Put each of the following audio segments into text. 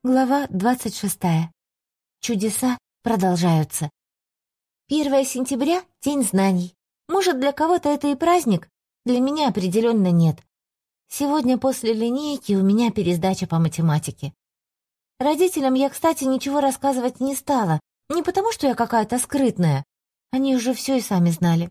Глава 26. Чудеса продолжаются. 1 сентября — День знаний. Может, для кого-то это и праздник, для меня определенно нет. Сегодня после линейки у меня пересдача по математике. Родителям я, кстати, ничего рассказывать не стала, не потому что я какая-то скрытная. Они уже все и сами знали.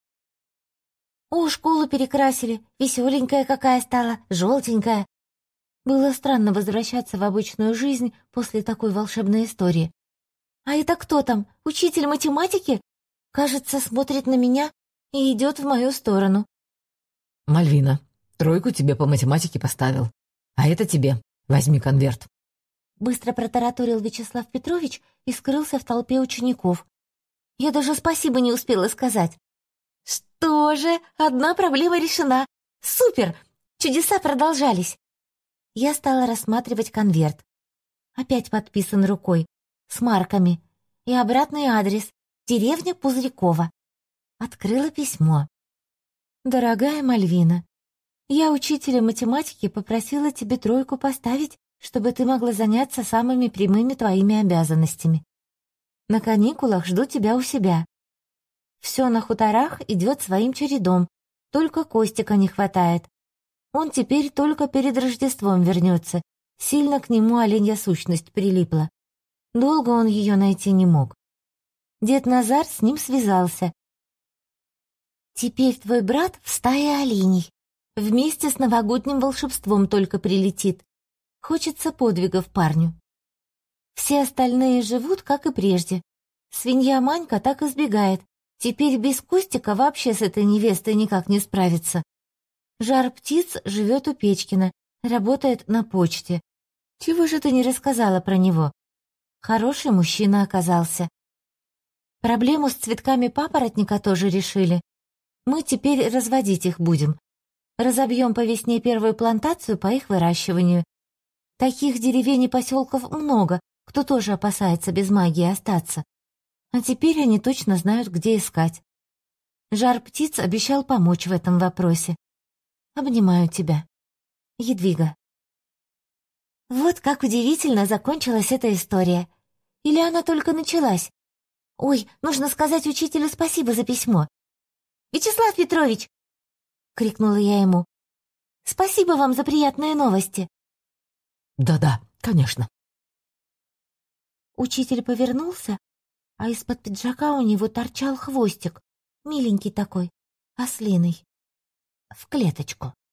О, школу перекрасили, веселенькая какая стала, желтенькая. Было странно возвращаться в обычную жизнь после такой волшебной истории. А это кто там? Учитель математики? Кажется, смотрит на меня и идет в мою сторону. «Мальвина, 3 тебе по математике поставил. А это тебе. Возьми конверт». Быстро протараторил Вячеслав Петрович и скрылся в толпе учеников. Я даже спасибо не успела сказать. Что же, одна проблема решена. Супер! Чудеса продолжались. Я стала рассматривать конверт. Опять подписан рукой, с марками. И обратный адрес — деревня Пузырькова. Открыла письмо. «Дорогая Мальвина, я, учителя математики, попросила тебе 3 поставить, чтобы ты могла заняться самыми прямыми твоими обязанностями. На каникулах жду тебя у себя. Все на хуторах идет своим чередом, только Костика не хватает. Он теперь только перед Рождеством вернется. Сильно к нему оленья сущность прилипла. Долго он ее найти не мог. Дед Назар с ним связался. Теперь твой брат в стае оленей. Вместе с новогодним волшебством только прилетит. Хочется подвигов парню. Все остальные живут, как и прежде. Свинья Манька так избегает. Теперь без Костика вообще с этой невестой никак не справится. Жар-птиц живет у Печкина, работает на почте. Чего же ты не рассказала про него? Хороший мужчина оказался. Проблему с цветками папоротника тоже решили. Мы теперь разводить их будем. Разобьем по весне первую плантацию по их выращиванию. Таких деревень и поселков много, кто тоже опасается без магии остаться. А теперь они точно знают, где искать. Жар-птиц обещал помочь в этом вопросе. Обнимаю тебя. Едвига. Вот как удивительно закончилась эта история. Или она только началась? Ой, нужно сказать учителю спасибо за письмо. «Вячеслав Петрович!» — крикнула я ему. «Спасибо вам за приятные новости!» «Да-да, конечно». Учитель повернулся, а из-под пиджака у него торчал хвостик, миленький такой, ослиный, в клеточку.